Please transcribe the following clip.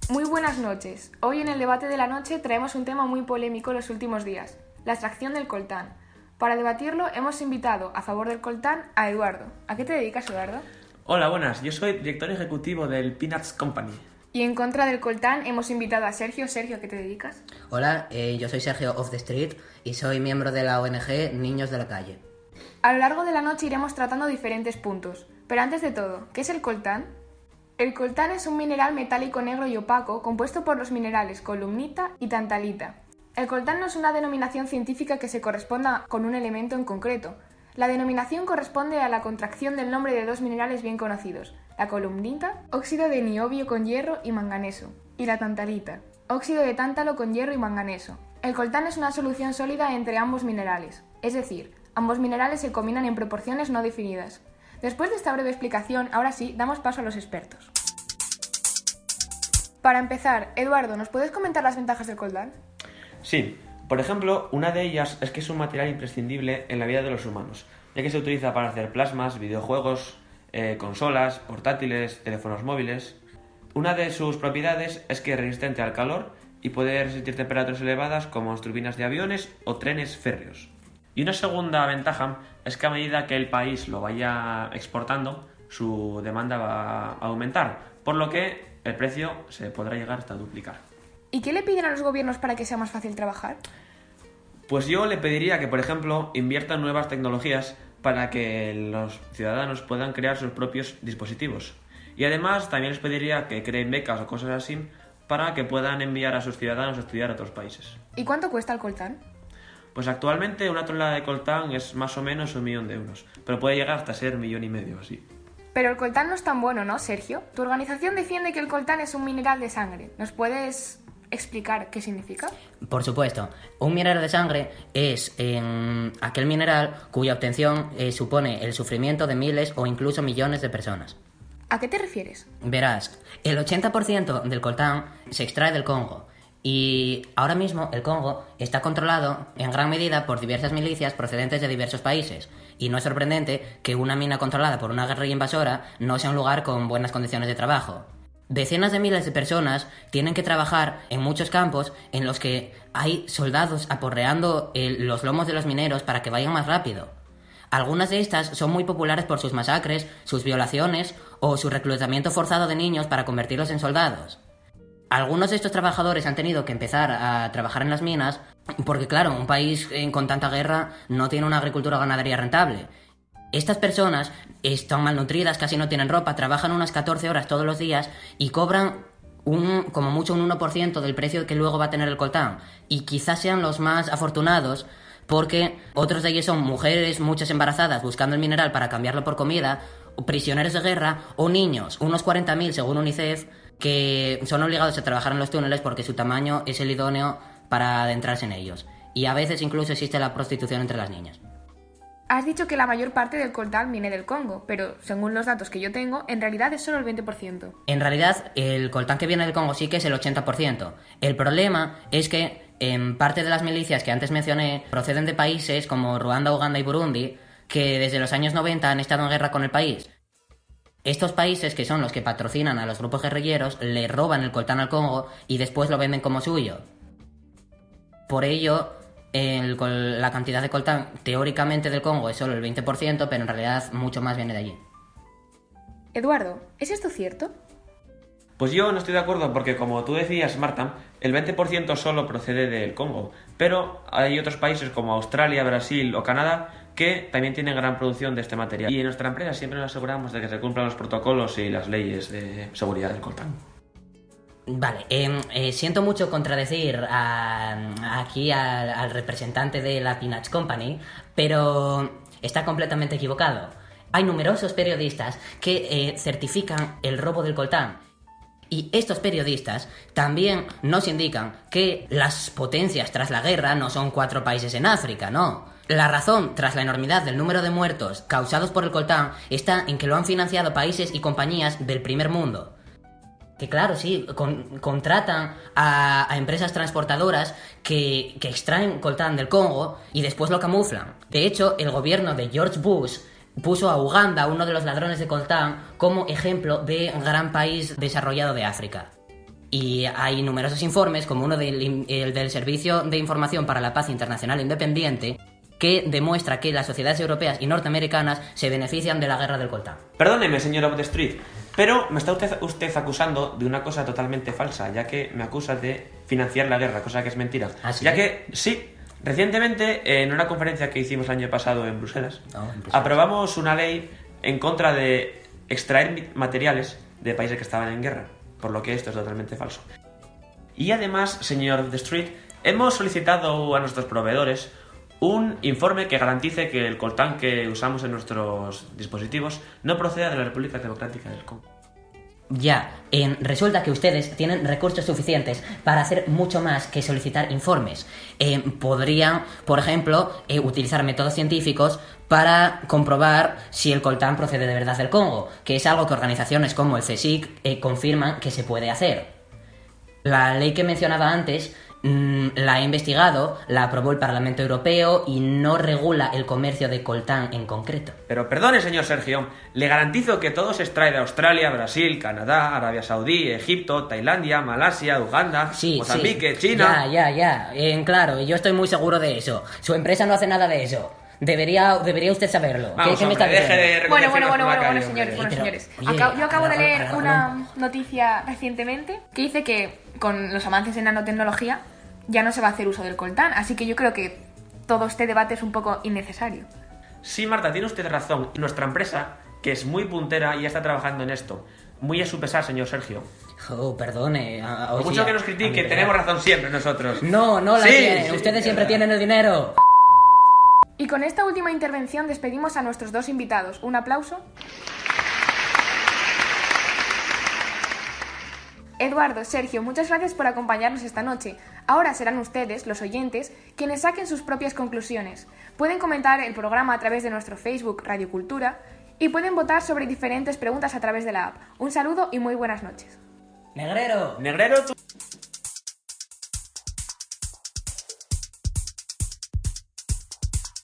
Muy buenas noches. Hoy en el debate de la noche traemos un tema muy polémico en los últimos días, la extracción del coltán. Para debatirlo hemos invitado a favor del coltán a Eduardo. ¿A qué te dedicas, Eduardo? Hola, buenas. Yo soy director ejecutivo del Peanuts Company. Y en contra del coltán hemos invitado a Sergio. Sergio, ¿a qué te dedicas? Hola, yo soy Sergio Off the Street y soy miembro de la ONG Niños de la Calle. A lo largo de la noche iremos tratando diferentes puntos. Pero antes de todo, ¿qué es el coltán? El coltán es un mineral metálico negro y opaco compuesto por los minerales columnita y tantalita. El coltán no es una denominación científica que se corresponda con un elemento en concreto. La denominación corresponde a la contracción del nombre de dos minerales bien conocidos, la columnita, óxido de niobio con hierro y manganeso, y la tantalita, óxido de tántalo con hierro y manganeso. El coltán es una solución sólida entre ambos minerales, es decir, ambos minerales se combinan en proporciones no definidas. Después de esta breve explicación, ahora sí, damos paso a los expertos. Para empezar, Eduardo, ¿nos puedes comentar las ventajas del coltán? Sí, por ejemplo, una de ellas es que es un material imprescindible en la vida de los humanos, ya que se utiliza para hacer plasmas, videojuegos, consolas, portátiles, teléfonos móviles. Una de sus propiedades es que es resistente al calor y puede resistir temperaturas elevadas como las turbinas de aviones o trenes férreos. Y una segunda ventaja es que a medida que el país lo vaya exportando, su demanda va a aumentar, por lo que el precio se podrá llegar hasta duplicar. ¿Y qué le piden a los gobiernos para que sea más fácil trabajar? Pues yo le pediría que, por ejemplo, inviertan en nuevas tecnologías para que los ciudadanos puedan crear sus propios dispositivos. Y además también les pediría que creen becas o cosas así para que puedan enviar a sus ciudadanos a estudiar a otros países. ¿Y cuánto cuesta el coltán? Pues actualmente una tonelada de coltán es más o menos 1.000.000 de euros, pero puede llegar hasta ser 1,5 millones así. Pero el coltán no es tan bueno, ¿no, Sergio? Tu organización defiende que el coltán es un mineral de sangre. ¿Nos puedes explicar qué significa? Por supuesto, un mineral de sangre es aquel mineral cuya obtención supone el sufrimiento de miles o incluso millones de personas. ¿A qué te refieres? Verás, el 80% del coltán se extrae del Congo y ahora mismo el Congo está controlado en gran medida por diversas milicias procedentes de diversos países y no es sorprendente que una mina controlada por una guerrilla invasora no sea un lugar con buenas condiciones de trabajo. Decenas de miles de personas tienen que trabajar en muchos campos en los que hay soldados aporreando los lomos de los mineros para que vayan más rápido. Algunas de estas son muy populares por sus masacres, sus violaciones o su reclutamiento forzado de niños para convertirlos en soldados. Algunos de estos trabajadores han tenido que empezar a trabajar en las minas porque, claro, un país con tanta guerra no tiene una agricultura o ganadería rentable. Estas personas están malnutridas, casi no tienen ropa, trabajan unas 14 horas todos los días y cobran como mucho un 1% del precio que luego va a tener el coltán. Y quizás sean los más afortunados porque otros de ellos son mujeres, muchas embarazadas, buscando el mineral para cambiarlo por comida, o prisioneros de guerra o niños, unos 40.000 según UNICEF, que son obligados a trabajar en los túneles porque su tamaño es el idóneo para adentrarse en ellos. Y a veces incluso existe la prostitución entre las niñas. Has dicho que la mayor parte del coltán viene del Congo, pero según los datos que yo tengo, en realidad es solo el 20%. En realidad, el coltán que viene del Congo sí que es el 80%. El problema es que en parte de las milicias que antes mencioné proceden de países como Ruanda, Uganda y Burundi, que desde los años 90 han estado en guerra con el país. Estos países, que son los que patrocinan a los grupos guerrilleros, le roban el coltán al Congo y después lo venden como suyo. Por ello, la cantidad de coltán teóricamente del Congo es solo el 20%, pero en realidad mucho más viene de allí. Eduardo, ¿es esto cierto? Pues yo no estoy de acuerdo porque, como tú decías, Marta, el 20% solo procede del Congo, pero hay otros países como Australia, Brasil o Canadá que también tienen gran producción de este material. Y en nuestra empresa siempre nos aseguramos de que se cumplan los protocolos y las leyes de seguridad del coltán. Vale, siento mucho contradecir aquí al representante de la Peanuts Company, pero está completamente equivocado. Hay numerosos periodistas que certifican el robo del coltán. Y estos periodistas también nos indican que las potencias tras la guerra no son 4 países en África, no. La razón tras la enormidad del número de muertos causados por el coltán está en que lo han financiado países y compañías del primer mundo. Que claro, sí, contratan a empresas transportadoras que extraen coltán del Congo y después lo camuflan. De hecho, el gobierno de George Bush puso a Uganda, uno de los ladrones de coltán, como ejemplo de gran país desarrollado de África. Y hay numerosos informes, como uno el del Servicio de Información para la Paz Internacional Independiente, que demuestra que las sociedades europeas y norteamericanas se benefician de la guerra del coltán. Perdóneme, señor Off the Street, pero me está usted acusando de una cosa totalmente falsa, ya que me acusa de financiar la guerra, cosa que es mentira. ¿Ah, sí? Ya que, sí, recientemente, en una conferencia que hicimos el año pasado en Bruselas, aprobamos una ley en contra de extraer materiales de países que estaban en guerra, por lo que esto es totalmente falso. Y además, señor Off the Street, hemos solicitado a nuestros proveedores un informe que garantice que el coltán que usamos en nuestros dispositivos no proceda de la República Democrática del Congo. Ya, resulta que ustedes tienen recursos suficientes para hacer mucho más que solicitar informes. Podrían, por ejemplo, utilizar métodos científicos para comprobar si el coltán procede de verdad del Congo, que es algo que organizaciones como el CSIC confirman que se puede hacer. La ley que mencionaba antes la he investigado, la aprobó el Parlamento Europeo y no regula el comercio de coltán en concreto. Pero perdone, señor Sergio, le garantizo que todo se extrae de Australia, Brasil, Canadá, Arabia Saudí, Egipto, Tailandia, Malasia, Uganda, Mozambique, China... Ya, claro, y yo estoy muy seguro de eso. Su empresa no hace nada de eso. Debería usted saberlo. Vamos, ¿Qué me está diciendo? deje de Bueno, señores. Oye, Yo acabo de leer agarra una noticia recientemente que dice que con los avances en nanotecnología ya no se va a hacer uso del coltán, así que yo creo que todo este debate es un poco innecesario. Sí, Marta, tiene usted razón. Nuestra empresa, que es muy puntera y ya está trabajando en esto. Muy a su pesar, señor Sergio. Oh, perdone. Por mucho que nos critique, tenemos razón siempre nosotros. No la tienen. Ustedes siempre tienen el dinero. Y con esta última intervención despedimos a nuestros dos invitados. Un aplauso. Eduardo, Sergio, muchas gracias por acompañarnos esta noche. Ahora serán ustedes, los oyentes, quienes saquen sus propias conclusiones. Pueden comentar el programa a través de nuestro Facebook Radio Cultura y pueden votar sobre diferentes preguntas a través de la app. Un saludo y muy buenas noches. ¡Negrero! Negrero, tú...